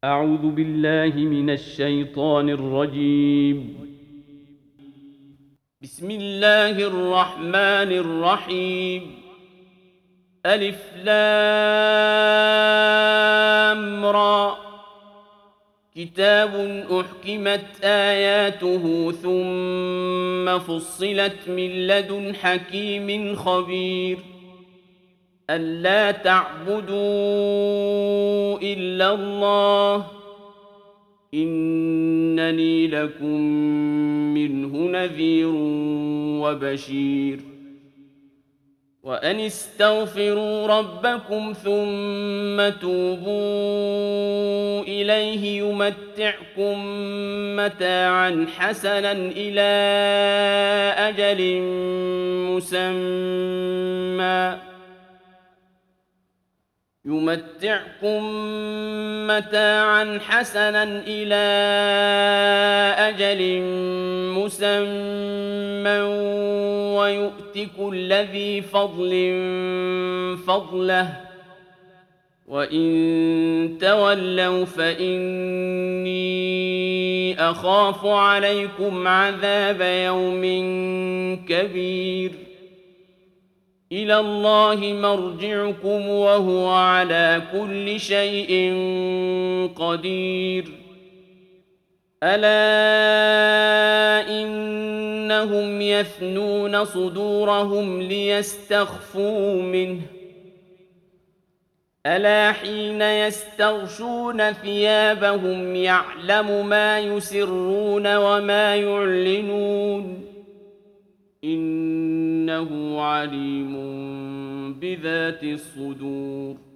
أعوذ بالله من الشيطان الرجيم. بسم الله الرحمن الرحيم. ألف لام را. كتاب أحكمت آياته ثم فصلت من لدن حكيم خبير. ألا تعبدوا إلا الله إنني لكم منه نذير وبشير. وأن استغفروا ربكم ثم توبوا إليه يمتعكم متاعا حسنا إلى أجل مسمى ويؤت كل ذي فضل فضله وإن تولوا فإني أخاف عليكم عذاب يوم كبير. إلى الله مرجعكم وهو على كل شيء قدير. ألا إنهم يثنون صدورهم ليستخفوا منه ألا حين يستغشون ثيابهم يعلم ما يسرون وما يعلنون إنه عليم بذات الصدور.